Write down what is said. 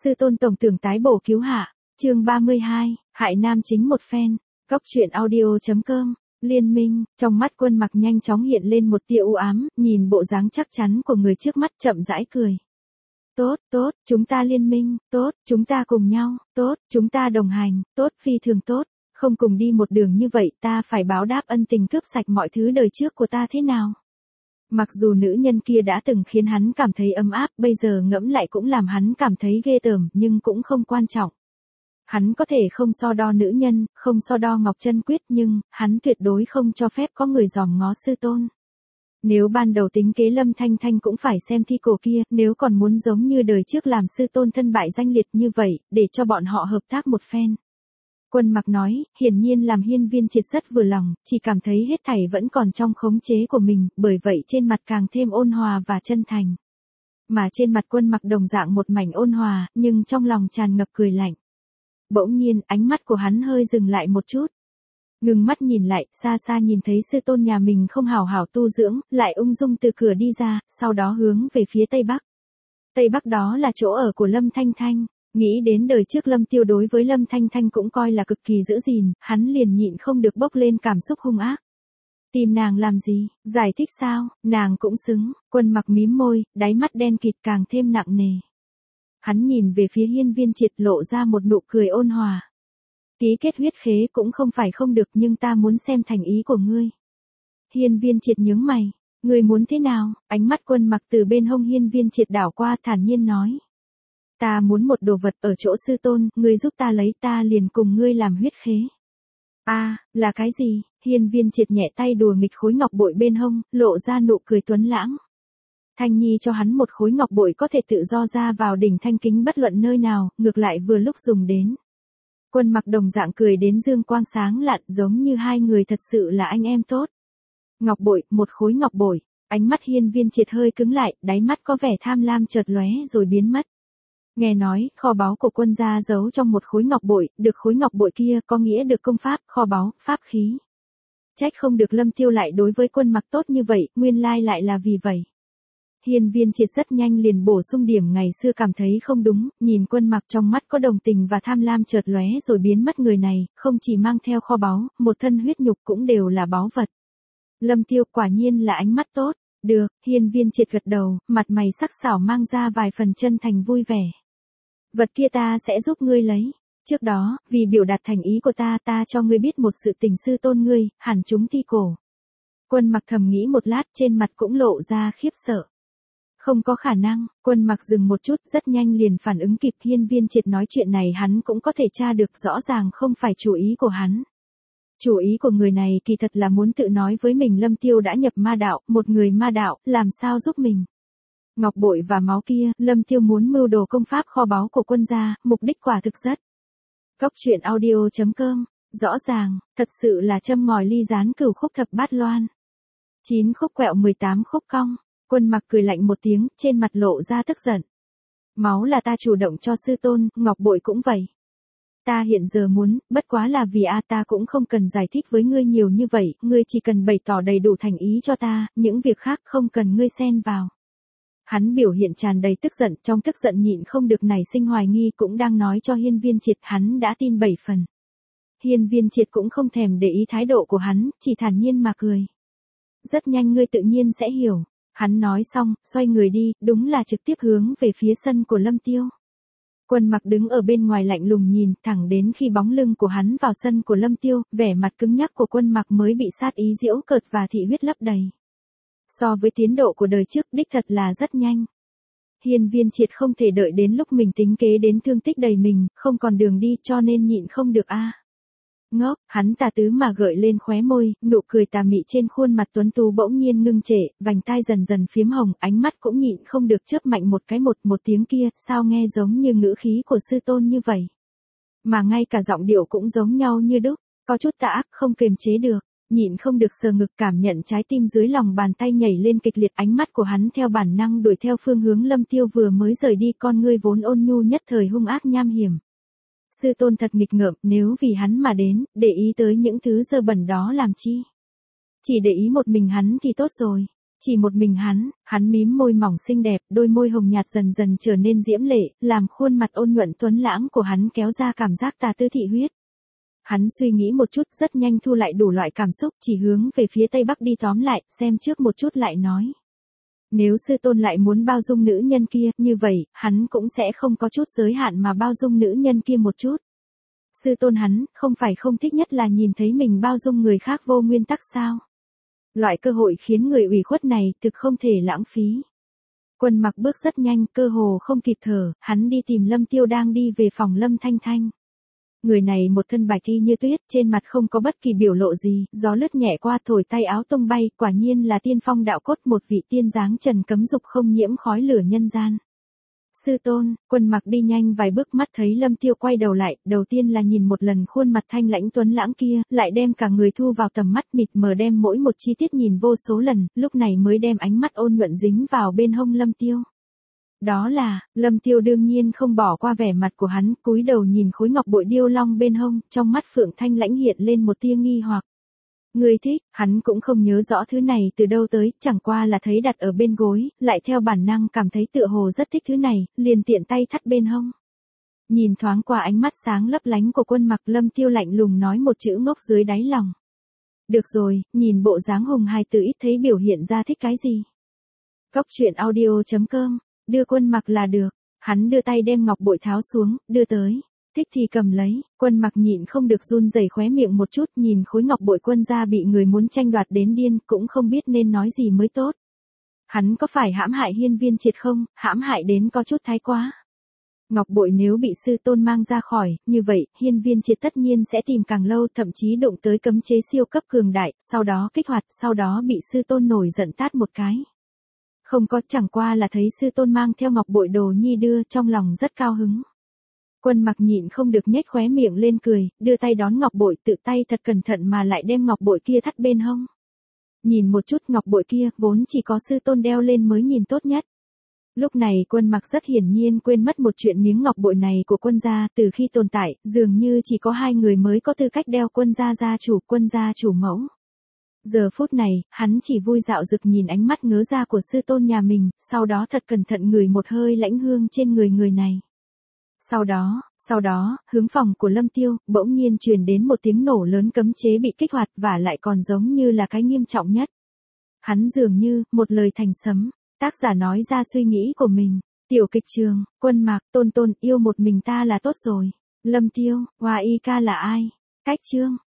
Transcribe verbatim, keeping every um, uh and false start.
Sư tôn tổng tưởng tái bổ cứu hạ, chương ba mươi hai, hại nam chính một phen, Cóc truyện audio.com, Liên minh, trong mắt Quân Mặc nhanh chóng hiện lên một tia u ám, nhìn bộ dáng chắc chắn của người trước mắt chậm rãi cười. Tốt, tốt, chúng ta liên minh, tốt, chúng ta cùng nhau, tốt, chúng ta đồng hành, tốt, phi thường tốt, không cùng đi một đường như vậy ta phải báo đáp ân tình cướp sạch mọi thứ đời trước của ta thế nào. Mặc dù nữ nhân kia đã từng khiến hắn cảm thấy ấm áp, bây giờ ngẫm lại cũng làm hắn cảm thấy ghê tởm, nhưng cũng không quan trọng. Hắn có thể không so đo nữ nhân, không so đo Ngọc Chân Quyết, nhưng hắn tuyệt đối không cho phép có người dòm ngó sư tôn. Nếu ban đầu tính kế Lâm Thanh Thanh cũng phải xem thi cổ kia, nếu còn muốn giống như đời trước làm sư tôn thân bại danh liệt như vậy, để cho bọn họ hợp tác một phen. Quân Mặc nói, hiển nhiên làm Hiên Viên Triệt rất vừa lòng, chỉ cảm thấy hết thảy vẫn còn trong khống chế của mình, bởi vậy trên mặt càng thêm ôn hòa và chân thành. Mà trên mặt Quân Mặc đồng dạng một mảnh ôn hòa, nhưng trong lòng tràn ngập cười lạnh. Bỗng nhiên, ánh mắt của hắn hơi dừng lại một chút. Ngừng mắt nhìn lại, xa xa nhìn thấy sư tôn nhà mình không hảo hảo tu dưỡng, lại ung dung từ cửa đi ra, sau đó hướng về phía Tây Bắc. Tây Bắc đó là chỗ ở của Lâm Thanh Thanh. Nghĩ đến đời trước Lâm Tiêu đối với Lâm Thanh Thanh cũng coi là cực kỳ giữ gìn, hắn liền nhịn không được bốc lên cảm xúc hung ác. Tìm nàng làm gì, giải thích sao, nàng cũng xứng. Quân Mặc mím môi, đáy mắt đen kịt càng thêm nặng nề. Hắn nhìn về phía Hiên Viên Triệt lộ ra một nụ cười ôn hòa. Ký kết huyết khế cũng không phải không được, nhưng ta muốn xem thành ý của ngươi. Hiên Viên Triệt nhướng mày, ngươi muốn thế nào? Ánh mắt Quân Mặc từ bên hông Hiên Viên Triệt đảo qua, thản nhiên nói. Ta muốn một đồ vật ở chỗ sư tôn, ngươi giúp ta lấy, ta liền cùng ngươi làm huyết khế. A, à, là cái gì? Hiên Viên Triệt nhẹ tay đùa nghịch khối ngọc bội bên hông, lộ ra nụ cười tuấn lãng. Thanh Nhi cho hắn một khối ngọc bội có thể tự do ra vào đỉnh Thanh Kính bất luận nơi nào, ngược lại vừa lúc dùng đến. Quân Mặc đồng dạng cười đến dương quang sáng lạn, giống như hai người thật sự là anh em tốt. Ngọc bội, một khối ngọc bội. Ánh mắt Hiên Viên Triệt hơi cứng lại, đáy mắt có vẻ tham lam chợt lóe rồi biến mất. Nghe nói, kho báu của quân gia giấu trong một khối ngọc bội, được khối ngọc bội kia có nghĩa được công pháp, kho báu, pháp khí. Trách không được Lâm Tiêu lại đối với Quân Mặc tốt như vậy, nguyên lai lại là vì vậy. Hiên Viên Triệt rất nhanh liền bổ sung điểm ngày xưa cảm thấy không đúng, nhìn Quân Mặc trong mắt có đồng tình và tham lam chợt lóe rồi biến mất, người này, không chỉ mang theo kho báu, một thân huyết nhục cũng đều là báu vật. Lâm Tiêu quả nhiên là ánh mắt tốt, được, Hiên Viên Triệt gật đầu, mặt mày sắc sảo mang ra vài phần chân thành vui vẻ. Vật kia ta sẽ giúp ngươi lấy. Trước đó, vì biểu đạt thành ý của ta, ta cho ngươi biết một sự tình, sư tôn ngươi, hẳn chúng thi cổ. Quân Mặc thầm nghĩ một lát, trên mặt cũng lộ ra khiếp sợ. Không có khả năng. Quân Mặc dừng một chút, rất nhanh liền phản ứng kịp. Hiên Viên Triệt nói chuyện này hắn cũng có thể tra được, rõ ràng không phải chủ ý của hắn. Chủ ý của người này kỳ thật là muốn tự nói với mình Lâm Tiêu đã nhập ma đạo, một người ma đạo, làm sao giúp mình. Ngọc bội và máu kia, Lâm Tiêu muốn mưu đồ công pháp kho báu của quân gia, mục đích quả thực rất. Cóc truyện audio.com, rõ ràng, thật sự là châm ngòi ly gián cửu khúc thập bát loan. chín khúc quẹo mười tám khúc cong. Quân Mặc cười lạnh một tiếng, trên mặt lộ ra tức giận. Máu là ta chủ động cho sư tôn, ngọc bội cũng vậy. Ta hiện giờ muốn, bất quá là vì a ta cũng không cần giải thích với ngươi nhiều như vậy, ngươi chỉ cần bày tỏ đầy đủ thành ý cho ta, những việc khác không cần ngươi xen vào. Hắn biểu hiện tràn đầy tức giận, trong tức giận nhịn không được nảy sinh hoài nghi, cũng đang nói cho Hiên Viên Triệt hắn đã tin bảy phần. Hiên Viên Triệt cũng không thèm để ý thái độ của hắn, chỉ thản nhiên mà cười. Rất nhanh ngươi tự nhiên sẽ hiểu. Hắn nói xong, xoay người đi, đúng là trực tiếp hướng về phía sân của Lâm Tiêu. Quân Mặc đứng ở bên ngoài lạnh lùng nhìn, thẳng đến khi bóng lưng của hắn vào sân của Lâm Tiêu, vẻ mặt cứng nhắc của Quân Mặc mới bị sát ý giễu cợt và thị huyết lấp đầy. So với tiến độ của đời trước, đích thật là rất nhanh. Hiên Viên Triệt không thể đợi đến lúc mình tính kế đến thương tích đầy mình, không còn đường đi, cho nên nhịn không được a. À. Ngốc, hắn tà tứ mà gợi lên khóe môi, nụ cười tà mị trên khuôn mặt tuấn tú bỗng nhiên ngưng trệ, vành tai dần dần phiếm hồng, ánh mắt cũng nhịn không được chớp mạnh một cái, một một tiếng kia, sao nghe giống như ngữ khí của sư tôn như vậy. Mà ngay cả giọng điệu cũng giống nhau như đúc, có chút tà ác không kềm chế được, nhịn không được sờ ngực, cảm nhận trái tim dưới lòng bàn tay nhảy lên kịch liệt, ánh mắt của hắn theo bản năng đuổi theo phương hướng Lâm Tiêu vừa mới rời đi, con ngươi vốn ôn nhu nhất thời hung ác nham hiểm. Sư tôn thật nghịch ngợm, nếu vì hắn mà đến, để ý tới những thứ dơ bẩn đó làm chi? Chỉ để ý một mình hắn thì tốt rồi. Chỉ một mình hắn, hắn mím môi mỏng xinh đẹp, đôi môi hồng nhạt dần dần trở nên diễm lệ, làm khuôn mặt ôn nhuận tuấn lãng của hắn kéo ra cảm giác tà tư thị huyết. Hắn suy nghĩ một chút rất nhanh thu lại đủ loại cảm xúc chỉ hướng về phía tây bắc đi tóm lại, xem trước một chút lại nói. Nếu sư tôn lại muốn bao dung nữ nhân kia, như vậy, hắn cũng sẽ không có chút giới hạn mà bao dung nữ nhân kia một chút. Sư tôn hắn, không phải không thích nhất là nhìn thấy mình bao dung người khác vô nguyên tắc sao? Loại cơ hội khiến người ủy khuất này thực không thể lãng phí. Quân Mặc bước rất nhanh, cơ hồ không kịp thở, hắn đi tìm Lâm Tiêu đang đi về phòng Lâm Thanh Thanh. Người này một thân bạch y như tuyết, trên mặt không có bất kỳ biểu lộ gì, gió lướt nhẹ qua thổi tay áo tung bay, quả nhiên là tiên phong đạo cốt, một vị tiên dáng trần cấm dục không nhiễm khói lửa nhân gian. Sư tôn, Quân Mặc đi nhanh vài bước mắt thấy Lâm Tiêu quay đầu lại, đầu tiên là nhìn một lần khuôn mặt thanh lãnh tuấn lãng kia, lại đem cả người thu vào tầm mắt mịt mờ đem mỗi một chi tiết nhìn vô số lần, lúc này mới đem ánh mắt ôn nhuận dính vào bên hông Lâm Tiêu. Đó là, Lâm Tiêu đương nhiên không bỏ qua vẻ mặt của hắn, cúi đầu nhìn khối ngọc bội điêu long bên hông, trong mắt Phượng Thanh lãnh hiện lên một tia nghi hoặc. Người thích, hắn cũng không nhớ rõ thứ này từ đâu tới, chẳng qua là thấy đặt ở bên gối, lại theo bản năng cảm thấy tựa hồ rất thích thứ này, liền tiện tay thắt bên hông. Nhìn thoáng qua ánh mắt sáng lấp lánh của Quân Mặc, Lâm Tiêu lạnh lùng nói một chữ ngốc dưới đáy lòng. Được rồi, nhìn bộ dáng hùng hài tử ít thấy biểu hiện ra thích cái gì. Cốc truyện audio chấm com, đưa Quân Mặc là được, hắn đưa tay đem ngọc bội tháo xuống, đưa tới. Thích thì cầm lấy, Quân Mặc nhịn không được run rẩy khóe miệng một chút, nhìn khối ngọc bội quân gia bị người muốn tranh đoạt đến điên, cũng không biết nên nói gì mới tốt. Hắn có phải hãm hại Hiên Viên Triệt không, hãm hại đến có chút thái quá. Ngọc bội nếu bị sư tôn mang ra khỏi, như vậy, Hiên Viên Triệt tất nhiên sẽ tìm càng lâu, thậm chí đụng tới cấm chế siêu cấp cường đại, sau đó kích hoạt, sau đó bị sư tôn nổi giận tát một cái. Không có, chẳng qua là thấy sư tôn mang theo ngọc bội đồ nhi đưa, trong lòng rất cao hứng. Quân Mặc nhịn không được nhếch khóe miệng lên cười, đưa tay đón ngọc bội, tự tay thật cẩn thận mà lại đem ngọc bội kia thắt bên hông. Nhìn một chút ngọc bội kia, vốn chỉ có sư tôn đeo lên mới nhìn tốt nhất. Lúc này Quân Mặc rất hiển nhiên quên mất một chuyện, miếng ngọc bội này của quân gia, từ khi tồn tại, dường như chỉ có hai người mới có tư cách đeo, quân gia gia chủ, quân gia chủ mẫu. Giờ phút này, hắn chỉ vui dạo dực nhìn ánh mắt ngớ ra của sư tôn nhà mình, sau đó thật cẩn thận ngửi một hơi lãnh hương trên người người này. Sau đó, sau đó, hướng phòng của Lâm Tiêu, bỗng nhiên truyền đến một tiếng nổ lớn, cấm chế bị kích hoạt và lại còn giống như là cái nghiêm trọng nhất. Hắn dường như, một lời thành sấm, tác giả nói ra suy nghĩ của mình. Tiểu kịch trường, Quân Mặc, tôn tôn, yêu một mình ta là tốt rồi. Lâm Tiêu, Hoa Y ca là ai? Cách chương.